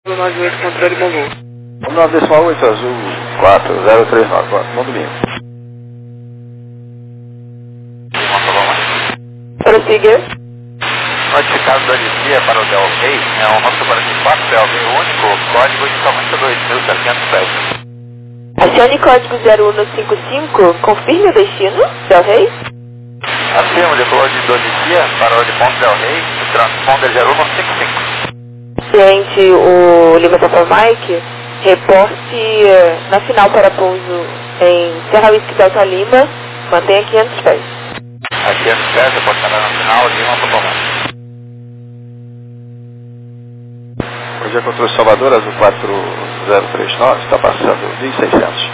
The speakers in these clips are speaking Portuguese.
98, controle bom voo. Vamos lá, decimal 8 azul 4039, bom domingo. Prossiga. Notificado da Alicia para o Del Rey, é um nosso 44 Del Rey único, código inicialmente 2707. Acione código 0155, confirme o destino, Del Rey. Afirmo, decolou de Alicia para o Ponte Del Rey, transponder 0155. Ciente, o Lima Papa Mike, reporte na final para pouso em Serra Whisky Delta Lima, mantenha 500 pés. Aqui é no pés, reportará na final, Lima Papa Mike. Hoje é controle Salvador, azul 4039, está passando 1600.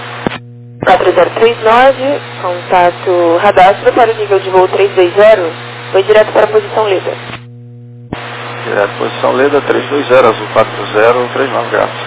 4039, contato radastro para o nível de voo 320, foi direto para a posição líder. Direto posição Leda 320, azul 4039 graus.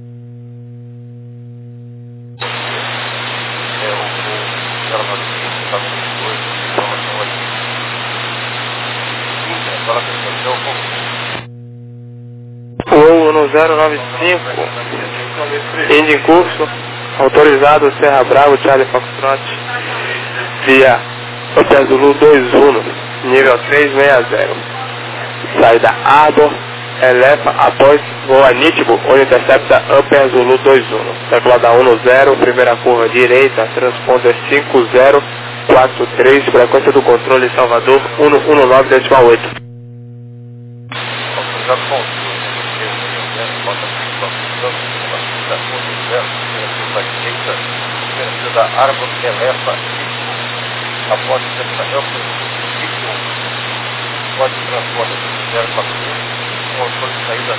Voo 1095, indo em curso, autorizado Serra Bravo, Charlie Foxtrot, via Hotel Zulu 21, nível 360. Saída Arbor, eleva após voo a Nitibo, onde intercepta Upper Zulu 21. Tabuada 10, primeira curva direita, transponder 5043, frequência do controle Salvador 119 decimal 8. Da Arbor eleva após interceptar Upper pode transporte 041, motor de saída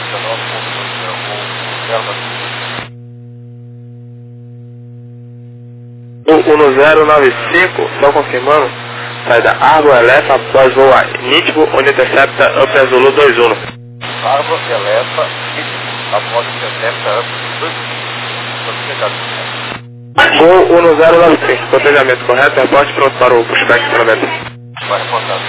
1095, só confirmando, saída Arbor, eleva após voo a Nitibo, onde intercepta Upper Zulu 21. Arbor eleva após intercepta Upper 21. Voo 1095, protejamento correto, reporte pronto para o pushback de treinamento. Vai reportar.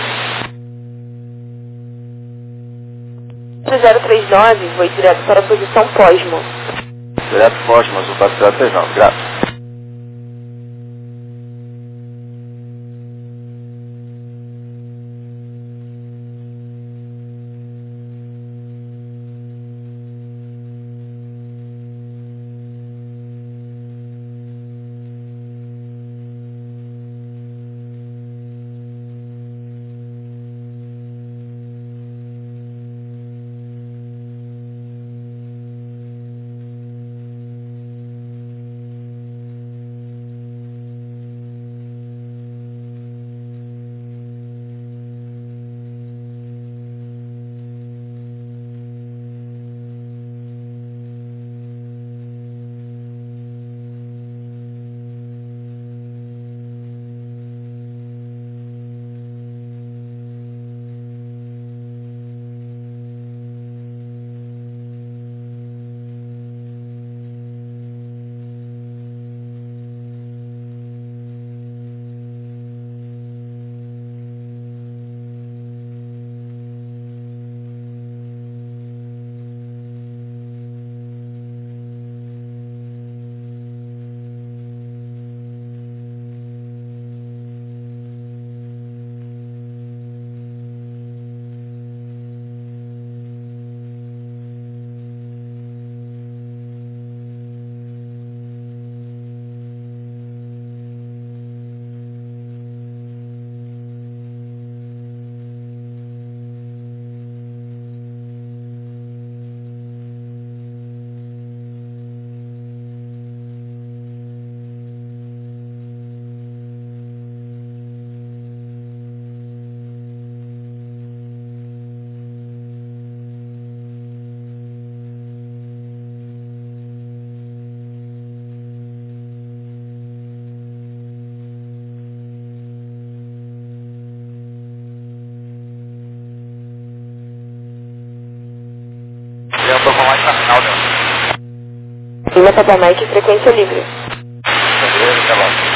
039 foi direto para a posição Posmo. Direto Fósimo, azul 4039 graus. Lima Papa Mike, frequência livre. Beleza, tá bom.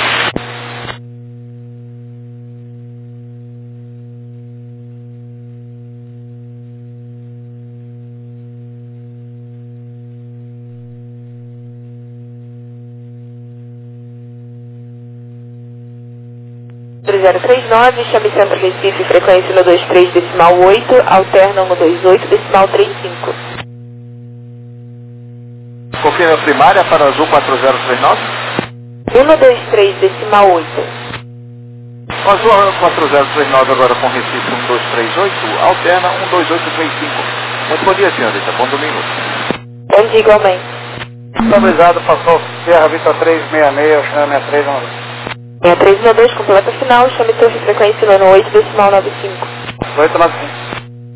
4039, chame Centro Recife, frequência 123 decimal 8, alterna 128 decimal 35. Confirma a primária para Azul 4039. 123 decimal 8. Azul 4039 agora com Recife 1238, alterna 12835. Muito bom dia, senhorita. Bom domingo. Bom dia igualmente. Estabilizado, passou Sierra Vita 366, chama 6392. 6392, completa final, chame torre frequência 98 decimal 95. 895.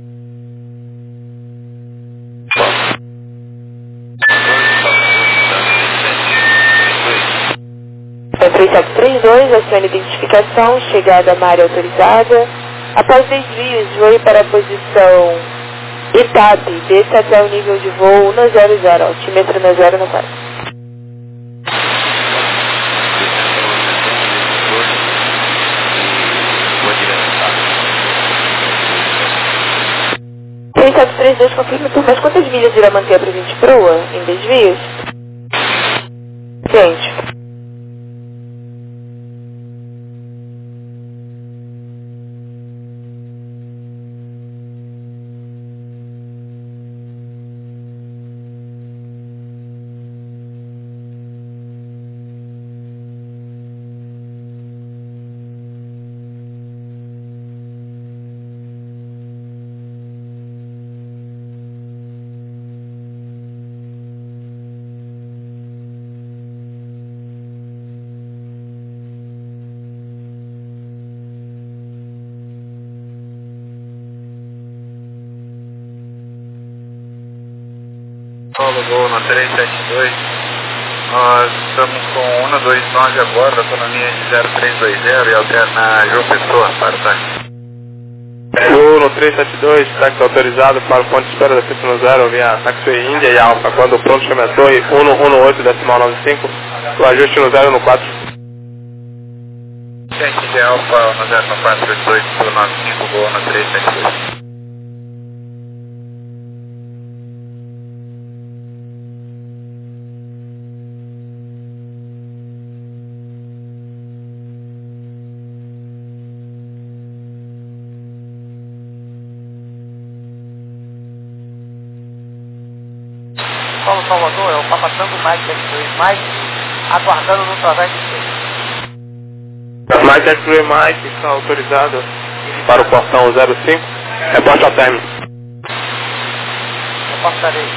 É 3732, acione identificação, chegada à área autorizada. Após desvios, voe para a posição ETAP, desça até o nível de voo 100, altímetro 90 no 4. Três 3732, confirme por mais quantas milhas irá manter a presente proa em desvios? Gente. Paulo Gol no 372, nós estamos com 129 agora, estou na linha de 0320 e alterna João Pessoa para o táxi. Gol no 372, táxi autorizado para o ponto de espera da pista 0 via Taxiway Índia e Alfa. Quando pronto, chame a torre 118 decimal 95, o ajuste no 0 no 4. Gente de Alfa no 0 no 488 pelo 95, Gol no 372. Paulo Salvador, é o Papa Tango Mike 2, Mike, aguardando no trabalho de vocês. Mais Taxiway Mike está autorizado para o portão 05, reporte ao término. Reportarei.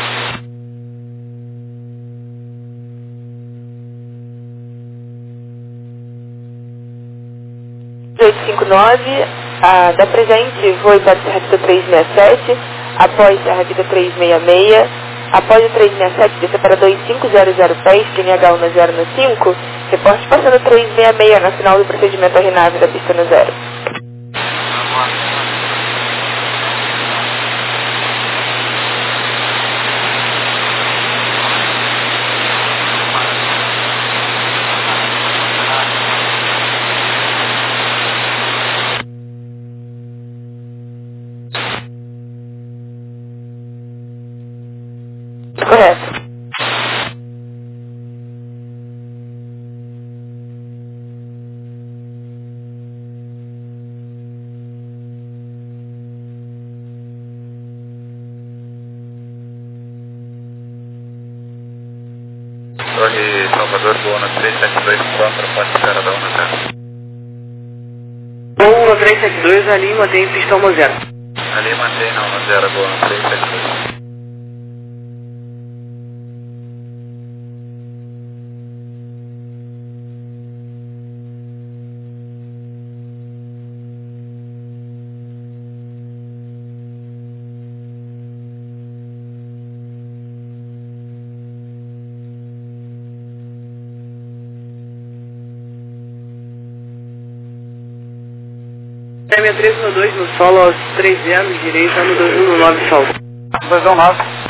Da presente, voe para Serra Vida 367, após Serra Vida 366, após o 367, desça para 2500 pés, NH 10 no 5, reporte passando 366 na final do procedimento RNAV da pista no 0. Correto. Torre Salvador, Gol no 372, pronto para o ponto de espera da 10. Gol no 372, ali mantém pistão no 0. Ali mantém na 10, Gol no 372. Prêmio 312 no solo aos 300, direita no 219 solo. 219.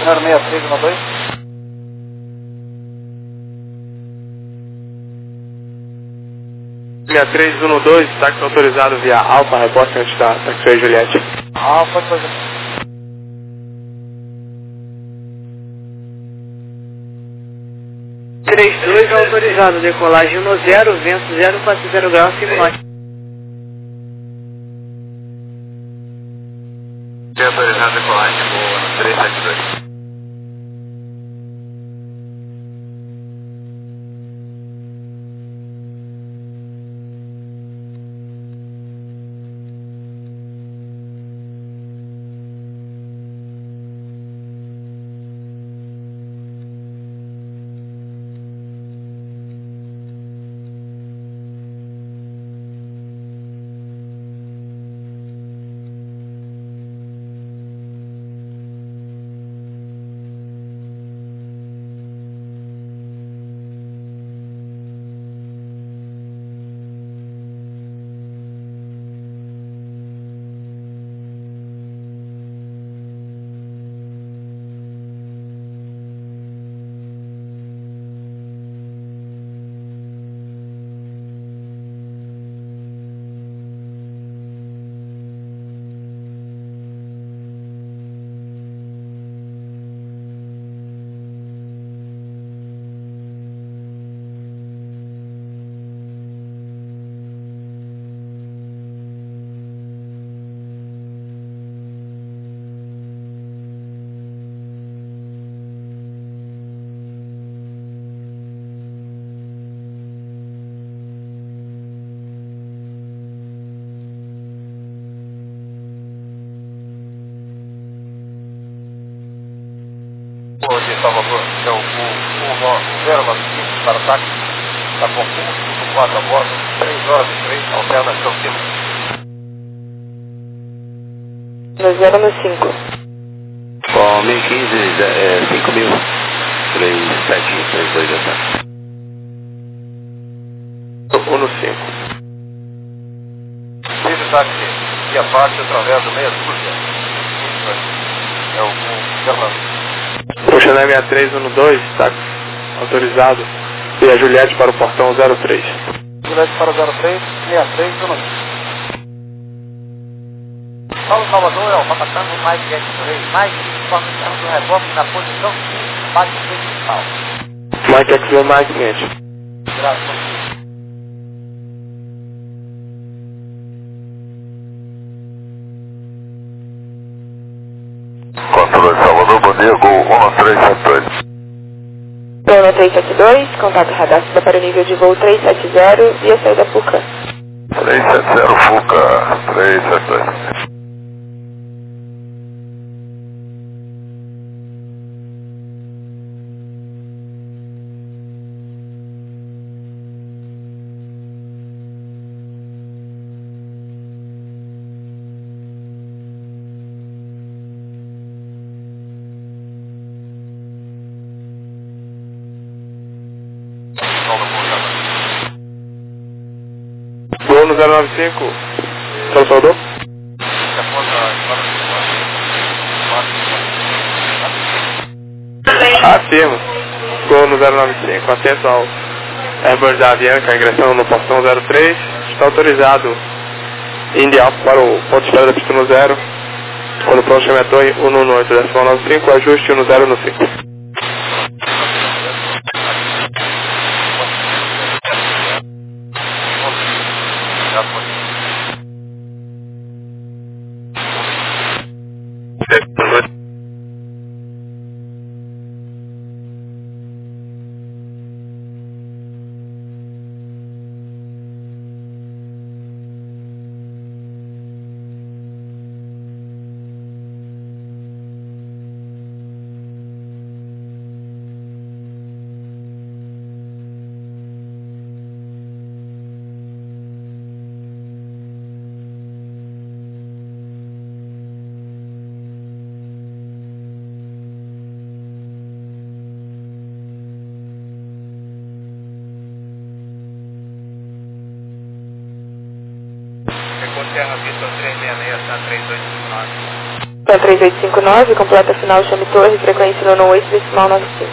06312. Linha 312, táxi autorizado via Alfa, reporte antes da taxiway Juliette. Alfa, coisa. Autorizado, decolagem 10, vento 040 graus, 5 knots. Autorizado, decolagem, boa, no 372. De Salvador, que é o 095 para o táxi, está com 154 a bordo, 3 horas e 3, alternação 5. Com 1015, 5.000, 3732 até. 115. Esse táxi via parte através do meia dúzia. É o Fernando. Puxa 6312, táxi autorizado via Juliette para o portão 03. Juliette para o 03, 6319. Paulo Salvador, é o Papatango, mais 10-3, mais informação do reboque na posição 5, bate principal. Mike XV mais 500. Graças. Controle Salvador, bom dia, Gol 1372. Plano 372, contato radar para o nível de voo 370 via saída Fuca. 370 Fuca, 372. Voo no 095, São Salvador. Afirmo. Voo no 095, atento ao Airbus da Avianca, ingressando no portão 03. Está autorizado India Alpha para o ponto de espera da pista no 0. Quando pronto, chame a torre 118.95, ajuste 10 no 5. Então 3859, completa final, chame torre, frequência 98, decimal 95.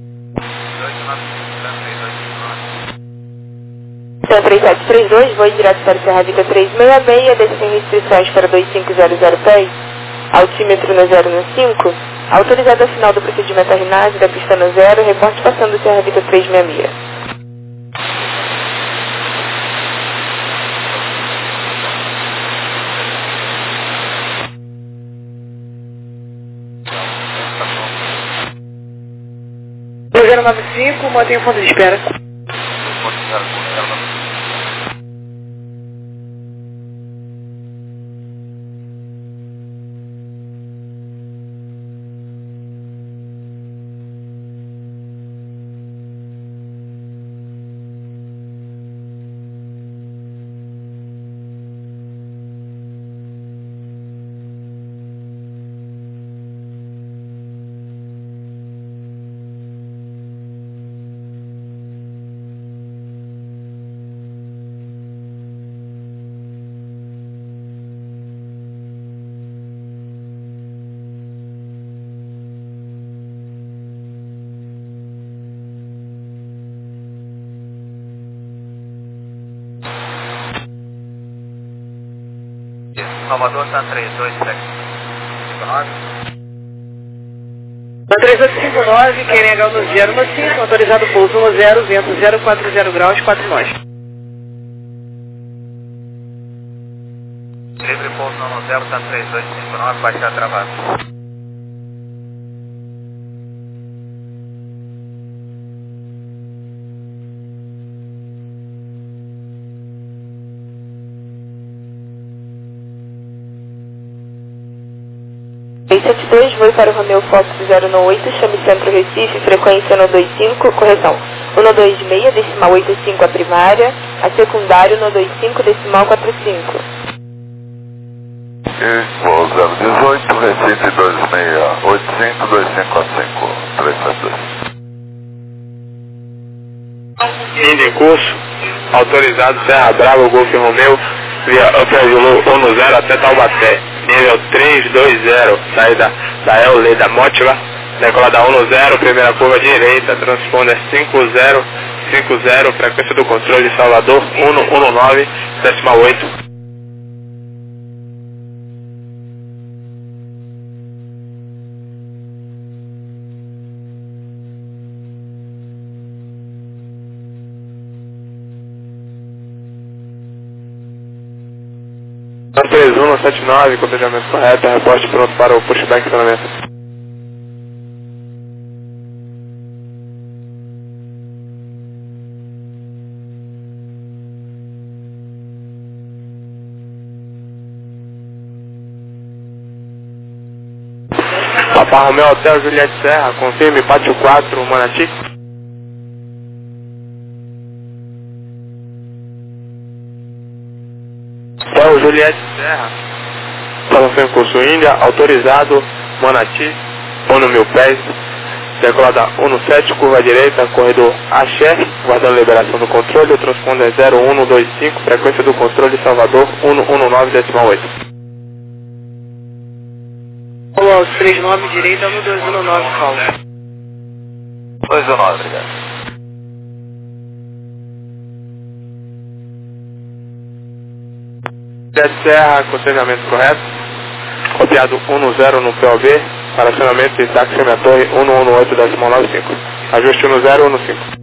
Então 3732, voo direto para Serra Vida 366, desce sem restrições para 2500 pés, altímetro no 015, autorizado a final do procedimento RNAS da pista no 0, reporte passando Serra Vida 366. O 095, mantenha o fundo de espera. Salvador está 327. Na 3859, querem H no 015, autorizado pouso 10, vento 040 graus, 4 nós. Livre pouso no 0, está 3859, baixar travado. dois, voo para o Romeo Fox 018, chame Centro Recife, frequência 125, correção, 126, decimal 85 a primária, a secundário 125, decimal 45. Voo 018, Recife 2685 2545 372. Indo em curso, autorizado Serra Brava, Golf Romeu, via Upper 10 até Taubaté, nível 320, saída da EULE da Mótila, decolada 10, primeira curva direita, transponder 5050, frequência do controle de Salvador 119, decimal 8. Então 3179, cotejamento correto, reporte pronto para o pushback e treinamento. Papa Romeo Hotel Juliette Serra, confirme, pátio 4, Manati. Hotel Juliette Serra, estação em curso Índia, autorizado, Manati, 1.000 pés, decolada 17, curva direita, corredor Axé, guardando liberação do controle, o transponder 0125, frequência do controle Salvador 119, decimal 8. Olá, 39 direita no 219, Paulo. 219, obrigado. Serra, cotejamento correto, copiado 10 no POB, para acionamento e táxi na torre 118, decimal 95, ajuste 1015.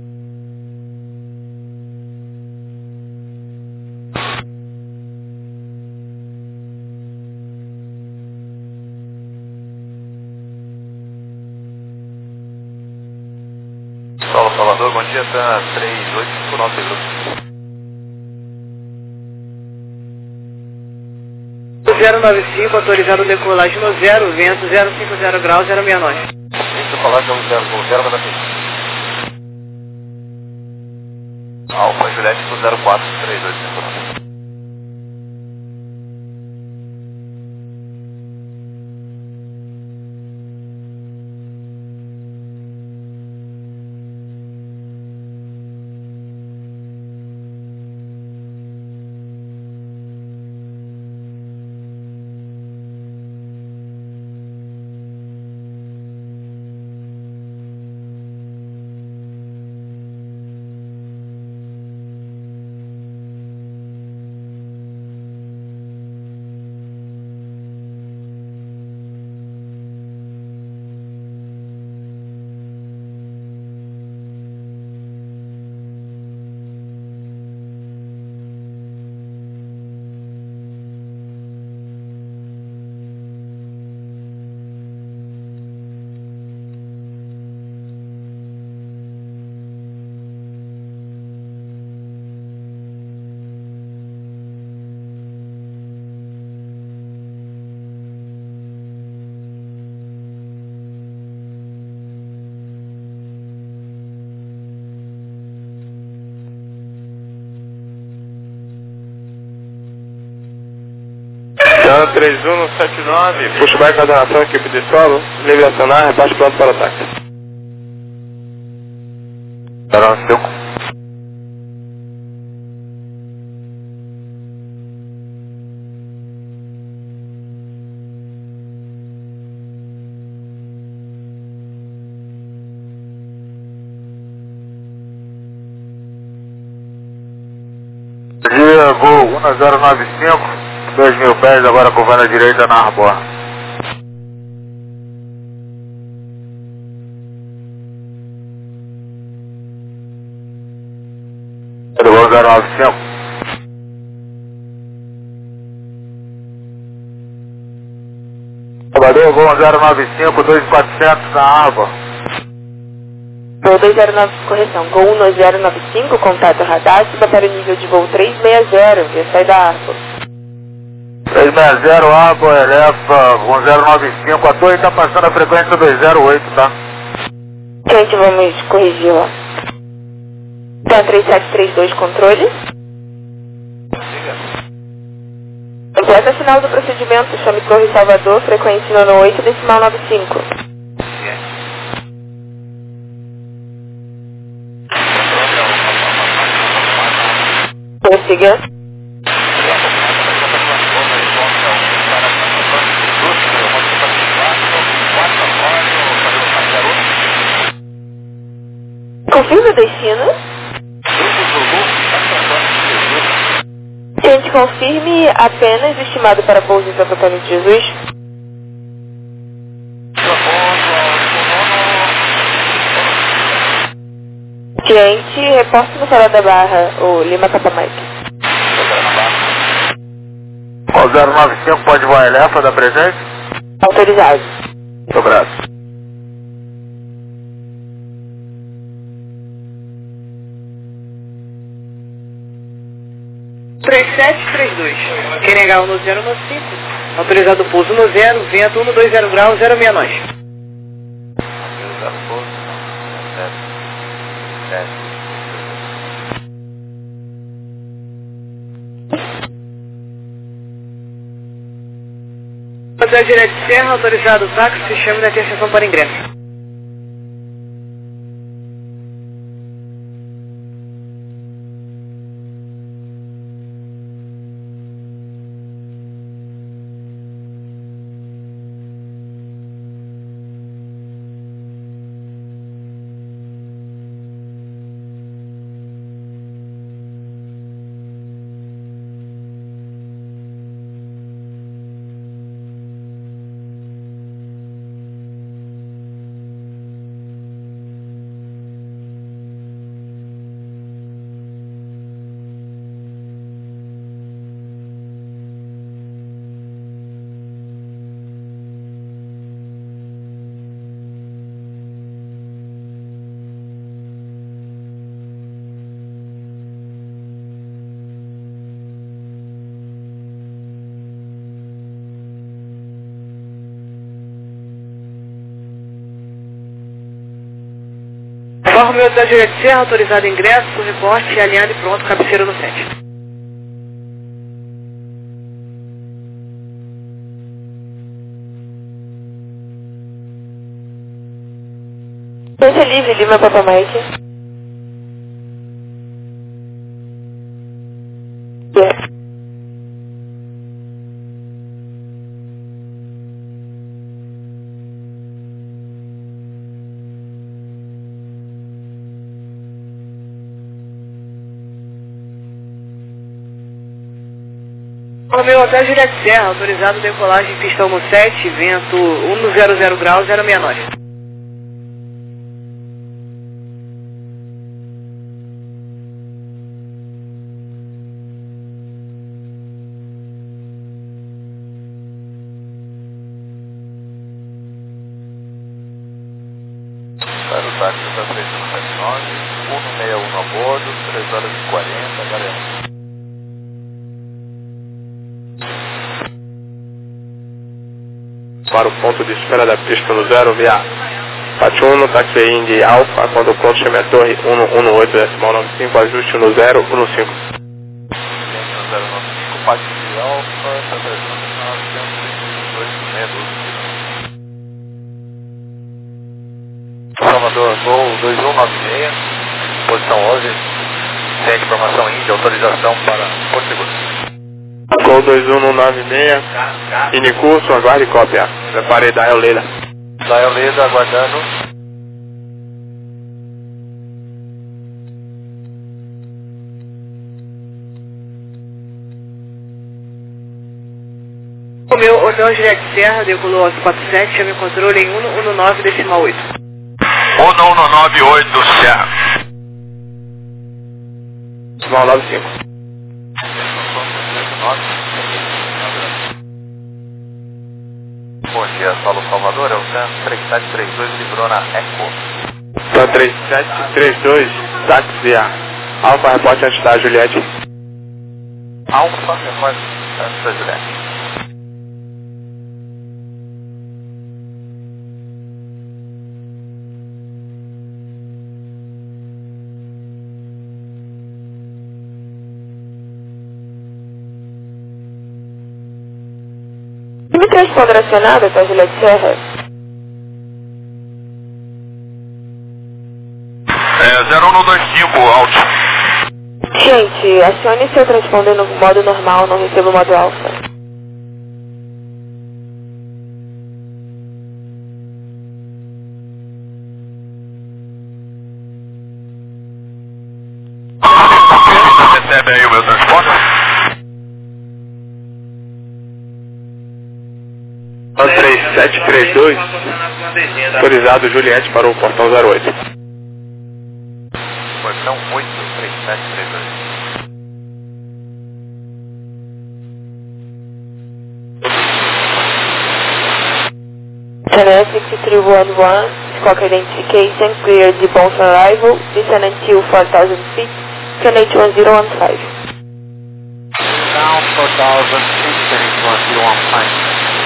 Salvador, bom dia, está 3859 minutos. 095, autorizado decolagem no 0, vento 050 graus, 069. Deixa eu falar que é um 0 vai dar tempo. Alfa Juliette 043859. 3179, pushback coordenação, equipe de solo, livre acionar, reparte pronto para o ataque. 095. Dia Gol 1095, 2.000 pés, agora curvando à direita na Arbor. Gol 095. Salvador, Gol 1095, 2.400 na Arbor. Voo 209, correção. Gol 1095, contato radar, suba para o nível de voo 360, via sai da Arbor. 360, Arbor, eleva 1095, a torre está passando a frequência 208, tá? Gente, vamos corrigir lá. Então, 3732, controle. Completa final do procedimento, chame Torre Salvador, frequência 98, decimal 95. Prossiga. Confirme o destino. Gente, confirme apenas o estimado para pouso em Santo Antônio de Jesus. Gente, reporte no Farol da Barra, o Lima Papa Mike. O 095 pode voar Elefa da presente? Autorizado. Muito obrigado. QNH 1095, autorizado pouso no 0, vento 120 graus, 069. Hotel Direto de Serra, autorizado táxi, sistema de atenção para ingresso. Informe o Hotel Direto de Serra, autorizado ingresso, com reporte, alinhado e pronto, cabeceira no 7. Seja livre, Lima Papa Mike. Yeah. Informe o Hotel Direto de Serra, autorizado decolagem pistão no 7, vento 100 graus, 069. Para o táxi está 3179, 161 a bordo, 3 horas e 40, galera. Para o ponto de espera da pista no 0, via Patuno, táxi Indy Alfa, quando o ponto chama a torre 118, decimal 95, ajuste no 015. 095, Patuno Alfa, está 300. 2196, posição 11, tem informação Índia, autorização para Porto Seguro. Gol 2196, em curso, aguarde cópia. Preparei da Leila. Da Leila, aguardando. O meu Hotel Juliette Serra decolou ao 47, chame o controle em 119,8. 119,8, Serra. 95. Bom dia, Saulo Salvador, é o TAN 3732, livrou na Eco. TAN 3732, táxi Alfa, reporte antes da Juliette. Alfa, reporte antes da Juliette. Me transponder acionado para Juliette Serra. 0125, alto. Gente, acione seu transponder no modo normal, não receba o modo alfa. Recebe aí o meu transponder? TAN 3732, autorizado Juliette para o portão 08. Portão 8, 3732. TNS 6311, Squawk Identification, clear de bounce arrival, descend until 4,000 feet, TNH 1015. Down 4,000 feet, turning to 1015.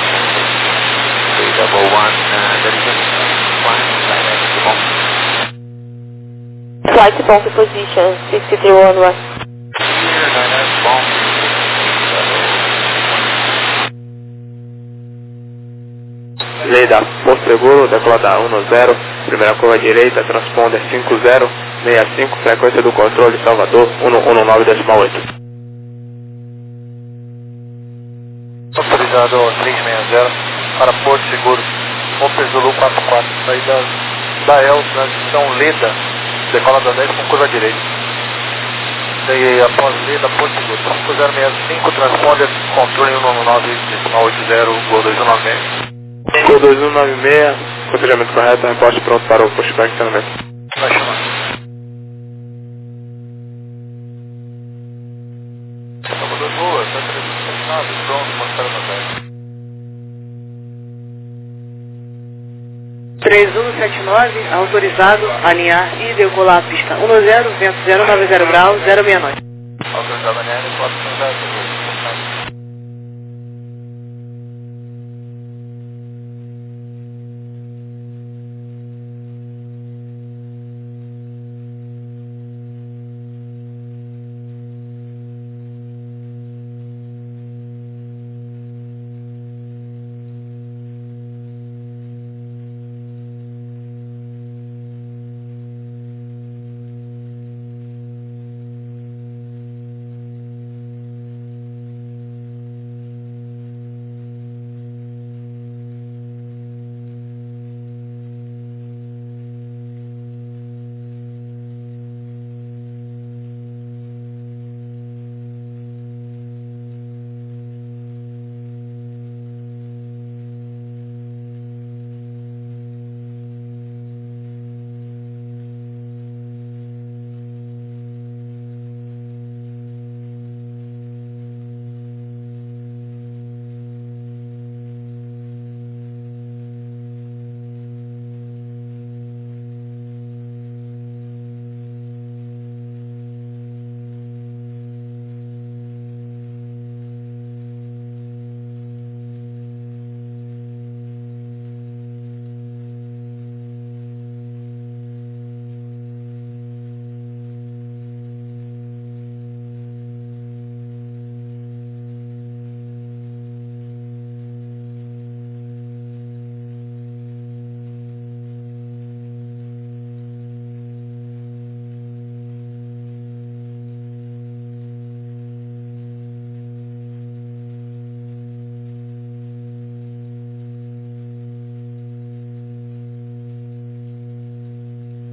311, there is a flying direct to bomb. Flight bomb position 6311. Here, direct bomb. Lei da Porto Seguro, decolada 10, primeira curva direita, transponder 5065, frequência do controle Salvador 119,8. Autorizado 360 para Porto Seguro, Opel Zulu 44, saída da El, transição Leda, decolada 10 com curva direita. Daí após Leda, Porto Seguro, 5065, transponder, controle 119,80, Gol 2196. Gol 2196, procedimento correto, reporte pronto para o pushback de acionamento. Vai chamar. Salvador Boa, está 379, pronto, mostrar no 10. 3179, autorizado, alinhar e decolar a pista 10, vento 090 graus, 069. Autorizado a NR 400.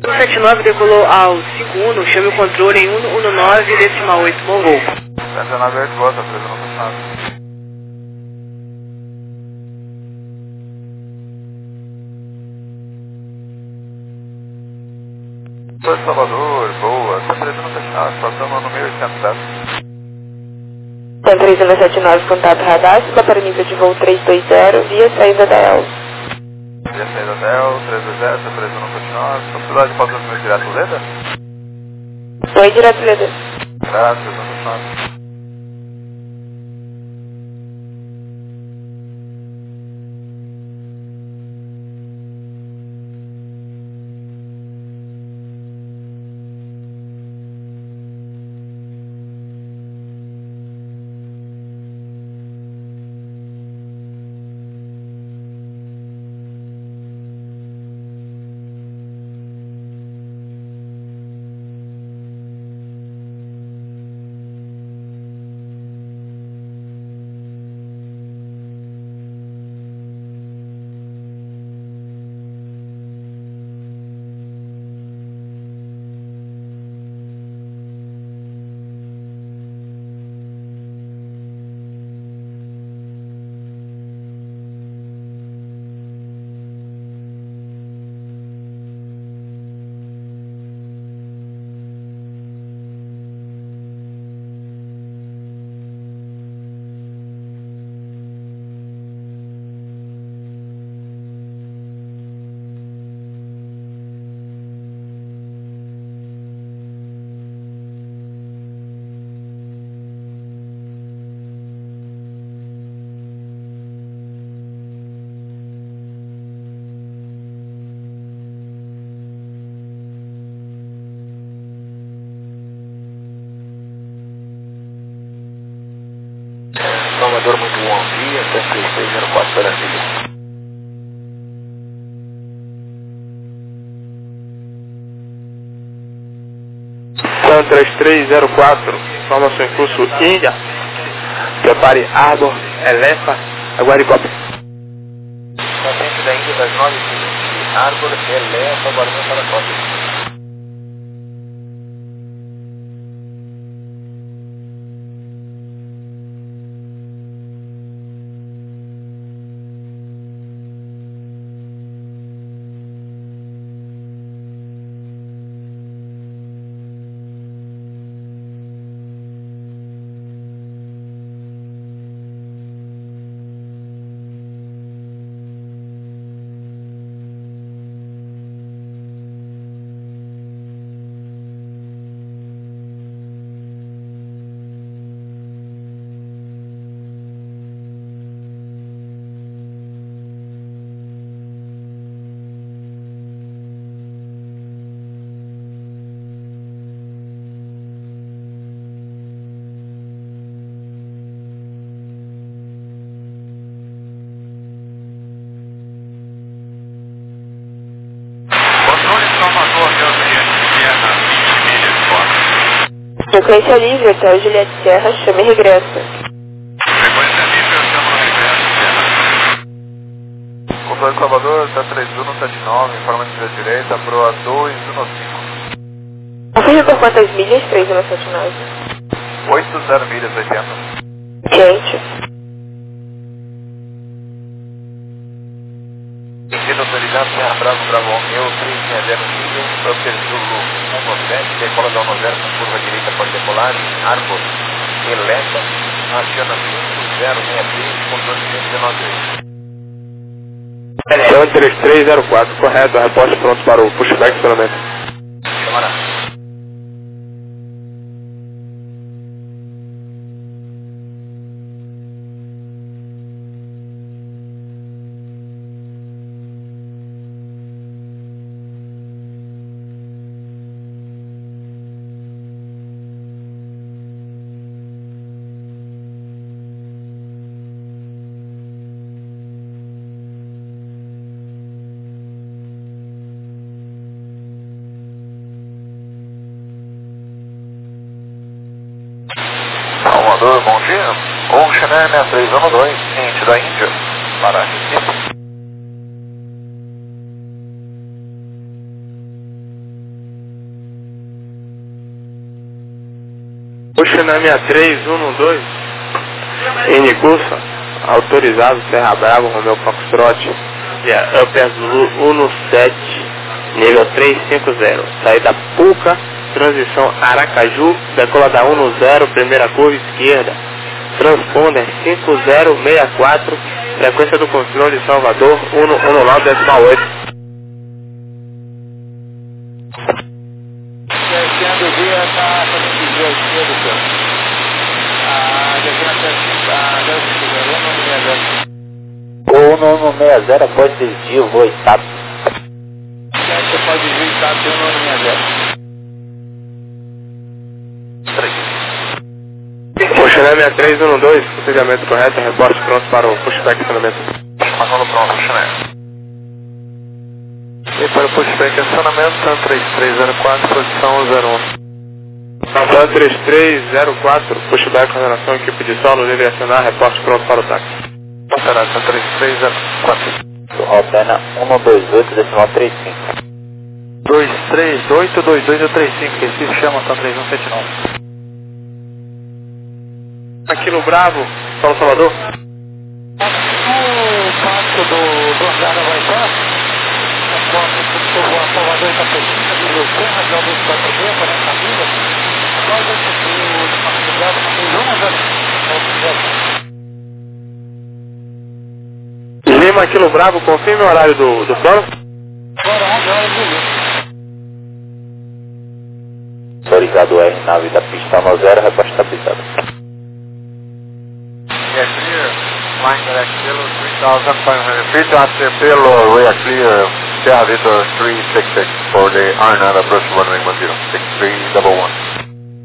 179 decolou ao 51, chame o controle em 119,8, bom voo. 198, volta, 399. Sou de Salvador, boa, 399, passamos no 1800. 3179, contato radar, suba para nível de voo 320, via saída da ELS. Via saída da ELS, 320, 3179, possibilidade de fazer o meu direto Leda? Oi, direto Leda. Graças, 329. Salvador, muito bom dia, 13604 Brasília. São 3304, informação em curso Índia. Prepare Arbor, Elefa, Aguaricóptero. Paciente da Índia das 9h20, Arbor, Elefa, Guarulhos para Cópia. Frequência livre, Hotel Juliette Serra, chame e regressa. Frequência livre, chama no regresso, Serra. Controle de Salvador, está 3179, informa de via direita, proa 215. Confirme por quantas milhas, 3179? 80 milhas, 80. Gente. Sentido autorizado, Serra Bravo, Bravo Romeo, 360 milhas, Upper Zulu 197, decola da 10 com curva direita, pode decolar, em Arbor, Elefa, aciona 5063, controle de 193. São 3304, correto, reporte pronto para o pushback acionamento. Camarada. Salvador, bom dia. Ocean Air 6312, ciente da Índia, para Recife. Puxa na minha 3112, N curso, autorizado Serra Brava, Romeu Foxtrot, via Upper Zulu 17, nível 350, saída Puca, transição Aracaju, decola da 10, primeira curva esquerda, transponder 5064, frequência do controle de Salvador, 119,8. Descendo via, está fazendo desvio à esquerda, senhor. O 160 após desvio, voo estado. Você pode desvio estado, tem 160. Puxa na minha 3112, procedimento correto, reporte pronto para o pushback acionamento. Passando pronto, puxa. E para o pushback acionamento, TAM 3304, posição 01. TAM 3304, pushback coordenação, equipe de solo, livre acionar, reporte pronto para o táxi. Operação 3304. Alterna 128,35. 2382235, Recife chama, TAM 3179. Aqui no Bravo, São Salvador. O passo do andar da Vai-Pá, o Salvador está fechando, nível 100, região 246, 40 milhas, após o Marco Bravo, Lima, aqui no Bravo, confirme o horário do plano. Agora 11 horas de luz. Autorizado R, nave da pista 10, reporte estabilizado. Yeah, clear. Line direct Pelo 3,500 feet after Pelo, we are clear. Serra Vitor 366 for the Arnold approach runway 10, 6311.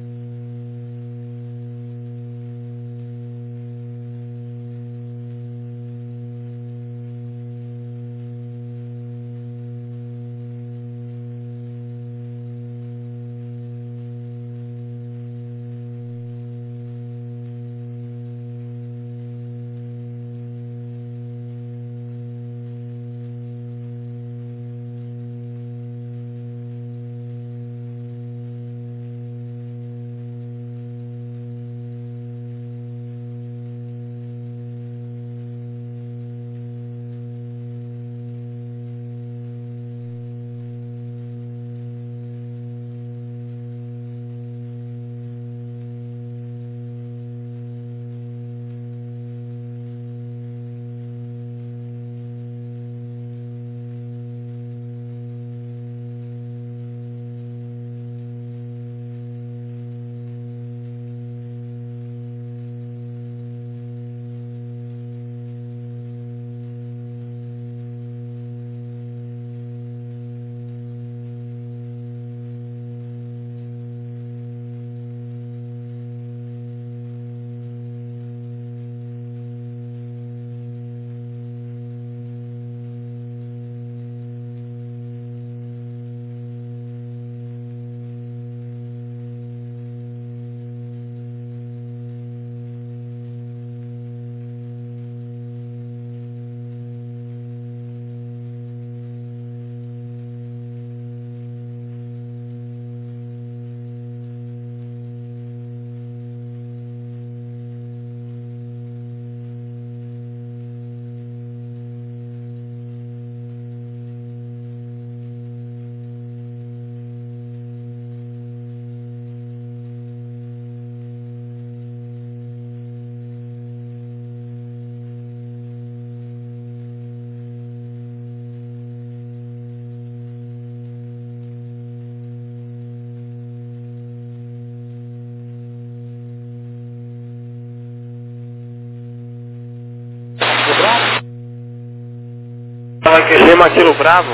Lima, aqui no Bravo.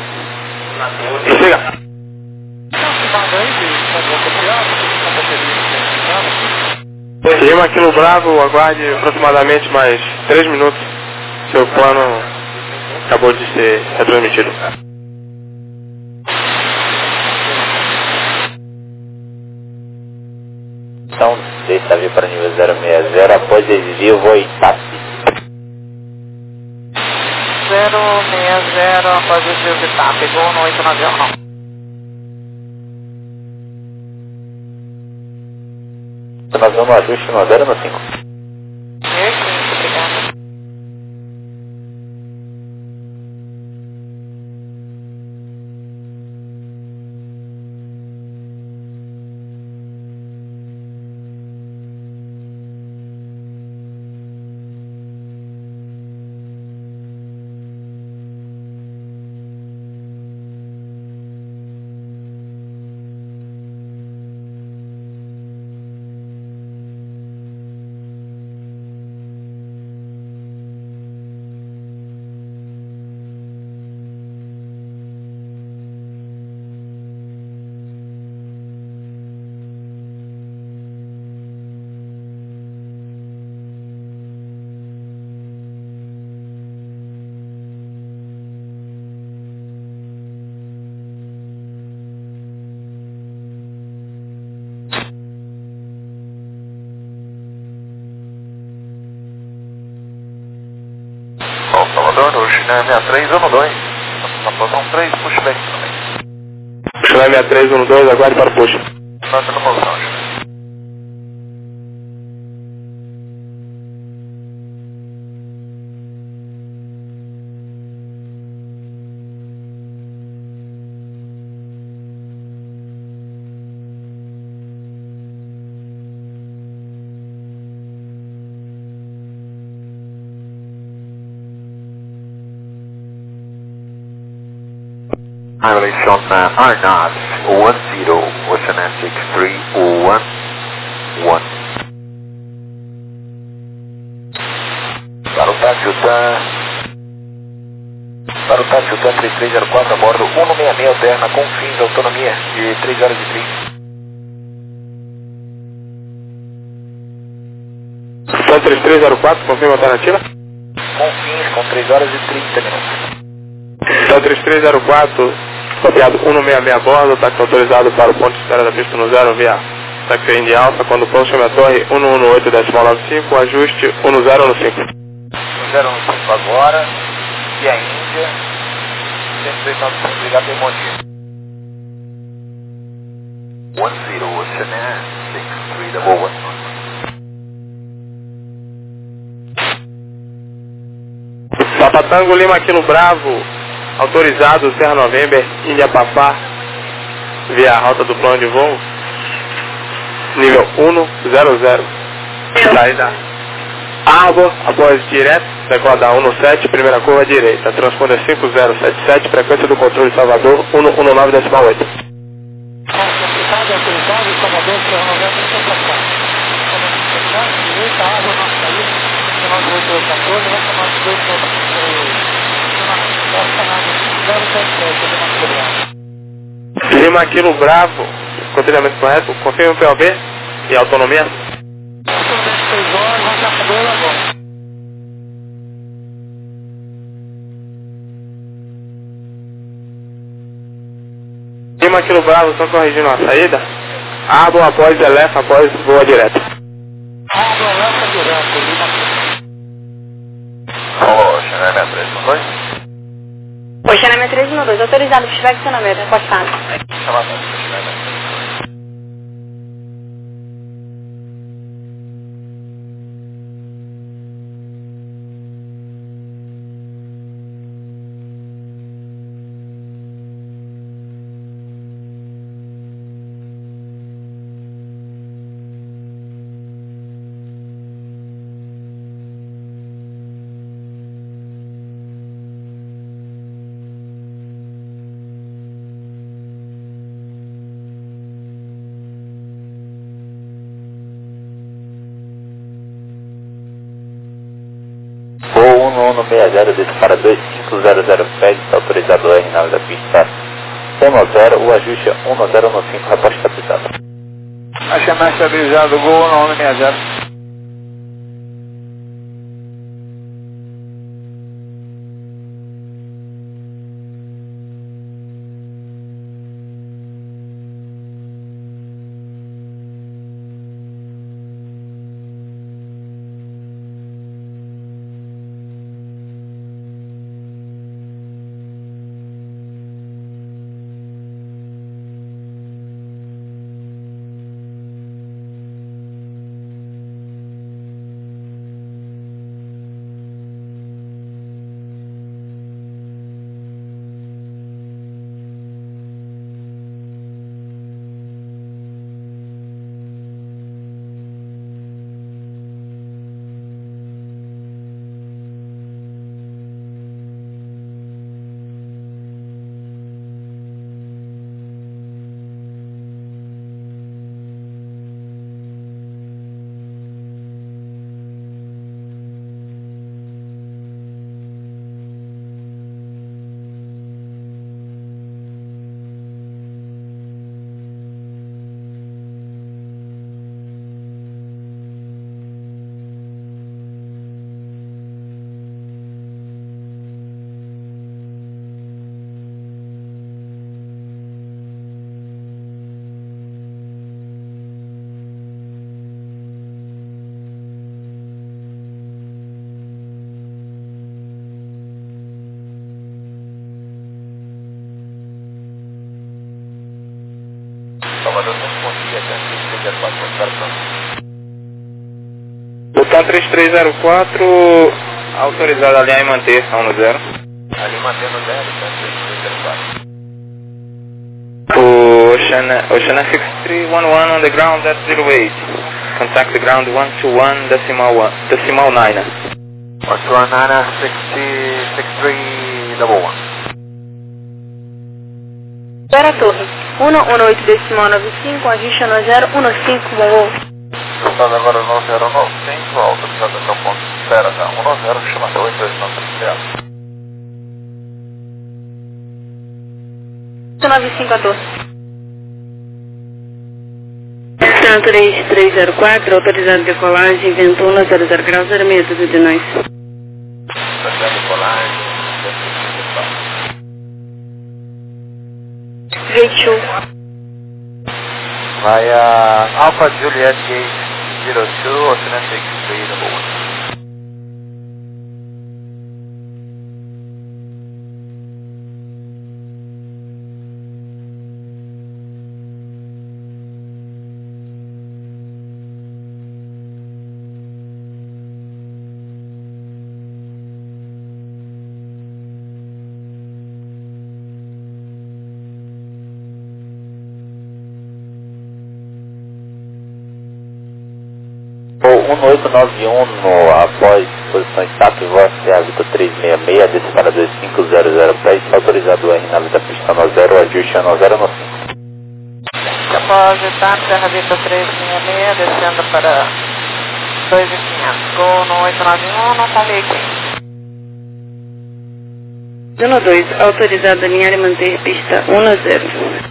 Chega. Lima, aqui no Bravo, aguarde aproximadamente mais 3 minutos. Seu plano acabou de ser retransmitido. Então, deixa vir para nível 060, após desvio, voo em táxi. 060, após desvio de TAP, pegou no 891 não. Nós vamos ajuste 10 no 5. Obrigada. Salvador, o China 6312. Na posição 3, puxa bem também. China 6312, aguarde para o push. Nós na posição, China. Violation RNAS 10, Ocean 6311. Para o táxi UTAN 3304 a bordo 166 alterna com fins de autonomia de 3 horas e 30. São 3304, confirma a alternativa. Com fins com 3 horas e 30 minutos. São 3304, copiado 166 a bordo, táxi autorizado para o ponto de espera da pista no 0 via táxi Indy Alpha, quando o ponto chama a torre 118.95, ajuste 10 no 5. 10 no 5 agora, e a Índia, 139, obrigado pelo motivo. 10, Ocean 6311. Papa Tango Lima aqui no Bravo, autorizado Serra November, Índia Papá, via rota do plano de voo, nível 100, saída Água, após direto, decola 117, primeira curva direita, transponder 5077, frequência do controle Salvador, 119.8. Autorizado, Salvador, Serra November, direita, água, nossa saída, final de 8814, vai tomar 18 Lima aqui no Bravo, controlhamento correto, confirma o POB e autonomia. Lima aqui no Bravo, estão corrigindo a saída. Água após elefa, após voa direto. Água, elefa direto, Lima aqui. Alô, China 6312. Oi, China 6312, autorizado, pushback sonômetro, afastado. Chamada China 6312. Voo 1160, desce para 2500 pede, está autorizado R nave da pista 10, o ajuste é 10 no 5, reporte estabilizado. HMS estabilizado, Gol 1160. Então 3304, autorizado a alinhar e manter a 1 no 0. Ali mantendo 0, tá? 3304. Ocean 6311 on the ground at 08. Contact the ground 121 decimal 9. 129 6311. Para a torre, 118,95, ajuste no 015, bom voo. Soltando agora 9095, autorizado até o ponto de espera, tá? 10, chama até 8293. 95 a torre. Estação 3304, autorizado decolagem, vento 100 graus, 06 de nós. Estação decolagem, Gate 2. vai a Alpha Juliet Gate 02, Ocean 6311. Voo 1891 após posição SAP, voz a Vita 366, desce para 2500 pés, autorizado R na Vita pista no 0, ajuste no 0 no 5. Após etapa, Serra Vista 366, descendo para 2.500. Gol no 891, não falei aqui. Zona 2, autorizado alinhar e manter pista 1 no 0.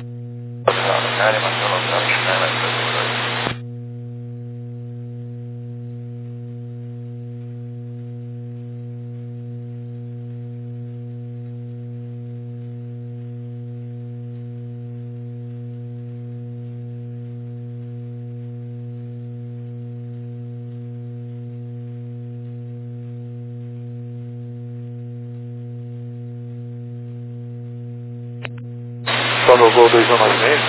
Só no voo 2196.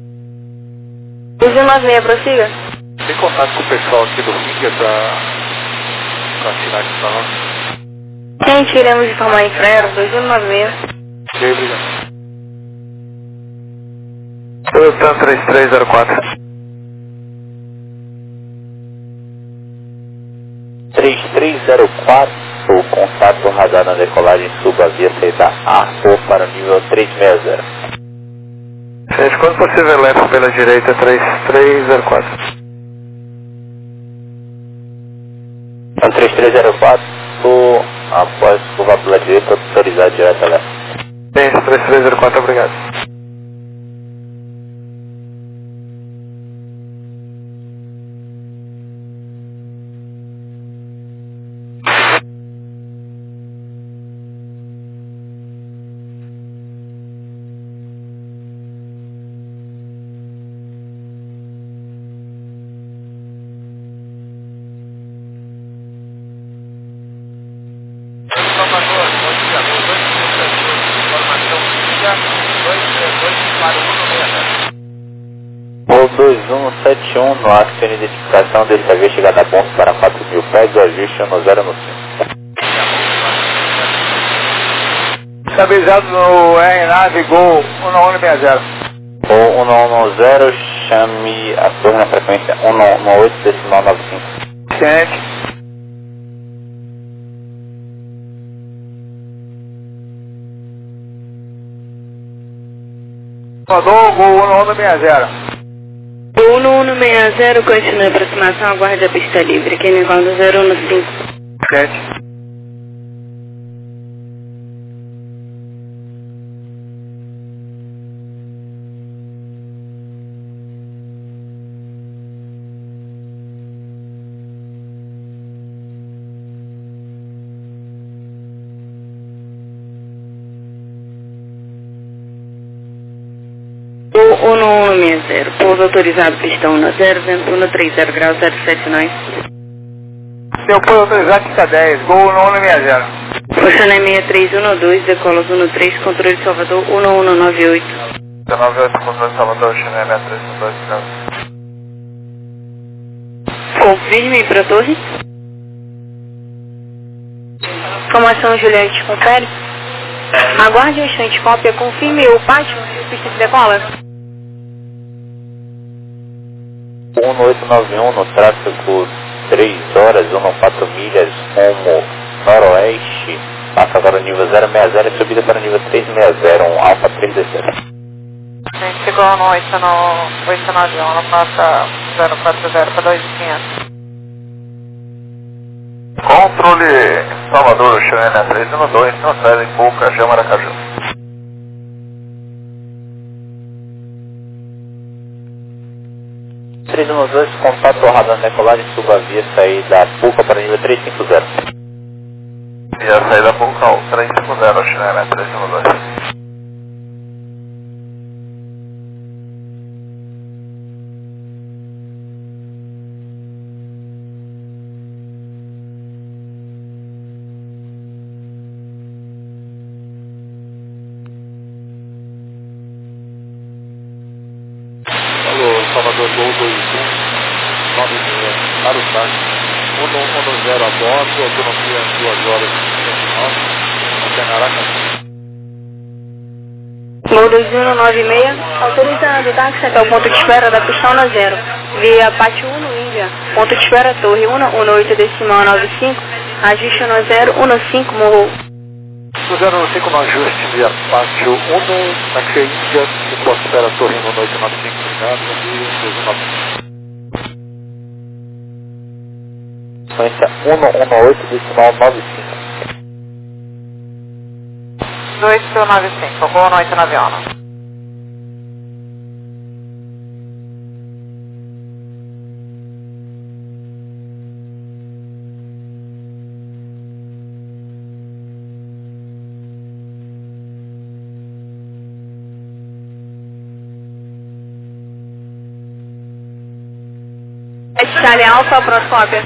2196, prossiga. Tem contato com o pessoal aqui do Ringa pra assinar aqui pra nós? Gente, iremos informar em Frero, 2196. Ok, obrigado. Toyota 3304. 3304, contato radar na decolagem, suba via saída A ou para o nível 360. Gente, quando possível, leve pela direita 3304. Então 3304, após curva pela direita, autorizado direto a leste. Gente, 3304, obrigado. Voo 2171 no ato de identificação, desta vez chegada a ponto para 4.000 pés, o ajuste no 0 no 5. Estabilizado no RNAV Gol 1160. Voo 1110, chame a torre na frequência 118,95. Ciente. Salvador, Gol 1160. Gol 1160, continue a aproximação, aguarde a pista livre, quem guarda 0 no 5. Ciente. Gol 1160, pouso autorizado pista 1 no 0, vento 130 graus, 079. Seu pouso autorizado pista 10, Gol 1160. Ocean 6312, decolas 13, controle de Salvador 1198. 98, controle de Salvador, Ocean 6312, Confirme para a torre. Informação Juliette, confere. Aguarde um instante, cópia, confirme o pátio, pista de decola. 1891 no tráfego 3 horas, 14 milhas rumo noroeste, passa agora o nível 060 e subida para o nível 360, Alfa 317. Chegou no 891, passa 040 para 2500. Controle Salvador, Xerena 312, transfere em Poucajão, Maracaju. Contato radar decolagem, suba via saída Puca para nível 350. Via saída Puca 350, Xerena 312. Salvador Gol 21, 96, para o táxi, 110 a bordo, autonomia 2 horas e 29, antena Aracaju. Gol 2196, autorizado táxi até o ponto de espera da pista 10, via Pátio 1 Índia, ponto de espera Torre 118,95, ajuste 1015, morro. 095 no ajuste via Pátio 1, taxi Índia, e ponto de espera Torre 1895, obrigado, bom dia, 219. Sequência 118,95. 2895, voo 891. Itália Alfa, próxima cópia.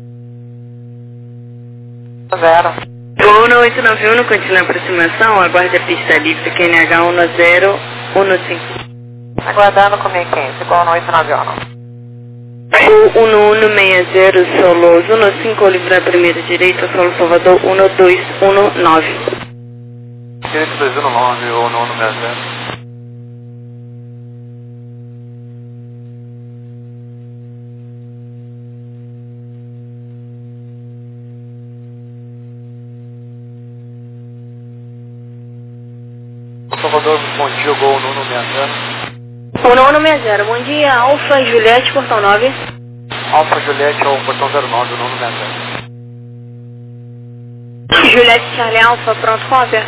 0. Gol 891, continua a aproximação, aguarde a pista livre, QNH 1015. Aguardando com 1015, igual no 891. Gol 1160, solo 15, livre primeira direita, solo Salvador 1219. Direito 219, ou 1160. Salvador, bom dia, Gol 1160. 1160, bom dia, Alfa Juliette, portão 9. Alfa Juliette ao portão 09, 1160. Juliette Charlie Alfa, pronto, cópia.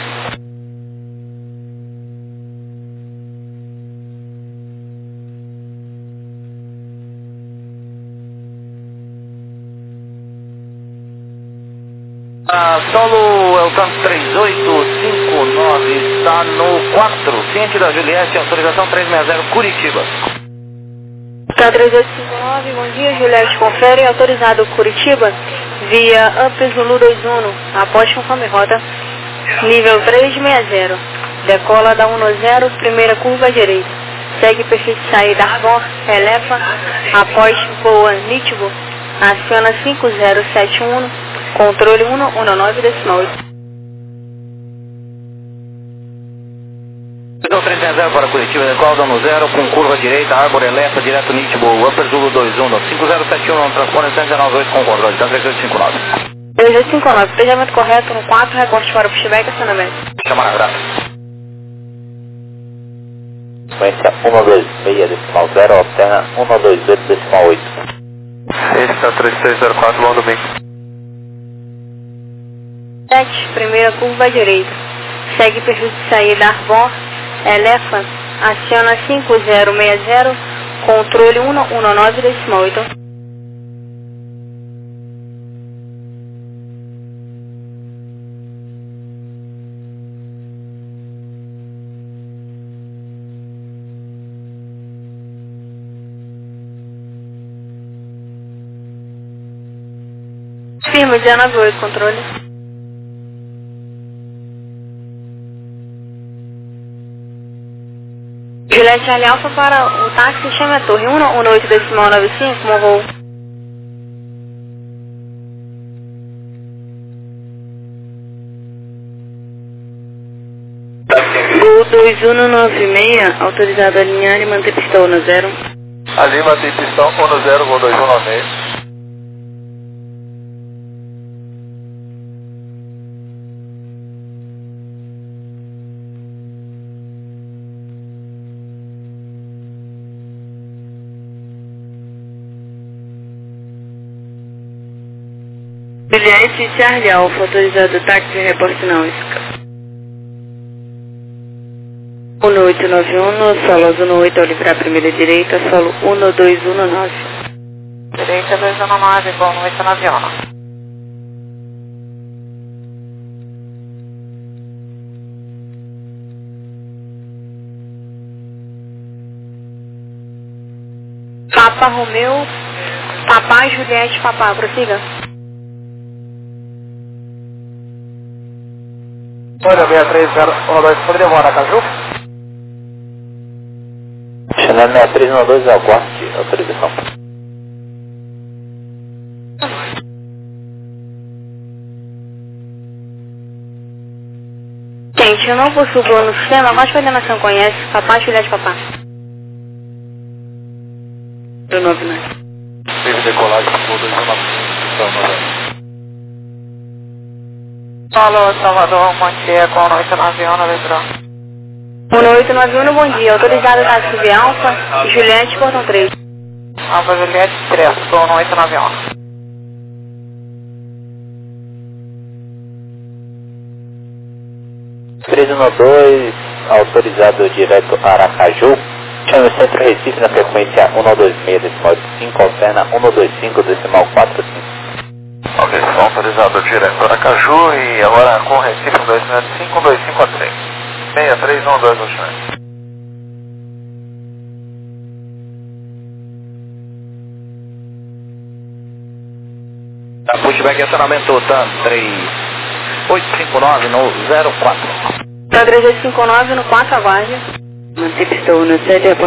Solo Elton 3859 está no 4, ciente da Juliette, autorização 360, Curitiba. Tá 3859, bom dia, Juliette, confere, autorizado Curitiba, via Up Zulu 21, após conforme rota, nível 360, decola da 10, primeira curva à direita, segue perfil de saída Arvor, eleva, após voa nítido, aciona 5071, controle 119,8. 360 para Curitiba, decola da 10, com curva direita, Arbor Elefa, direto nítido, Upper Zulu 21, 5071, transpone 198 com controle, tá 3859. 3859, planejamento correto no 4, recorte para o pushback e acionamento. Chamar grata. Sequência 126,0, alterna 128,8. Está 3304, bom domingo. 7, primeira curva à direita. Segue perfil de saída Arvor, Elefa, aciona 5060, controle 119,8. Firme, 198, controle. Juliette Charlie Alfa para o táxi, chame a torre 118,95, morrou. 2196, autorizado a alinhar e manter pistão no 0. Ali mantém pistão 10, voo 2196. Juliette Charlie Alfa, autorizado táxi reporte não, Isca. 1891, solo 18 ao livrar primeira direita, solo 1219. Direita 219, voo 1891. Papa Romeu, Papá Juliette Papá, prossiga. Olha, 63012, poderia voar na Caju? Chanel 6312 aguarde autorização. Gente, eu não possuo voo no sistema, mas a coordenação conhece, Papá Juliette Papá. 99. Teve decolagem por 219. Solo Salvador, Montia com 1891, letrão. 1891, bom dia. Autorizado táxi de Alfa, Juliette, portão 3. Alfa Juliette, 3, com 1891. Autorizado direto Aracaju. Chame o Centro Recife na frequência 1126, decimal 5, alterna 125, decimal 45. Ok, som autorizado direto Aracaju e agora com Recife 265, 2543. 6312 Ocean. Pushback acionamento TAM 3859 no 04. TAM 3859 no 4, aguarde. Manter pistão no 7,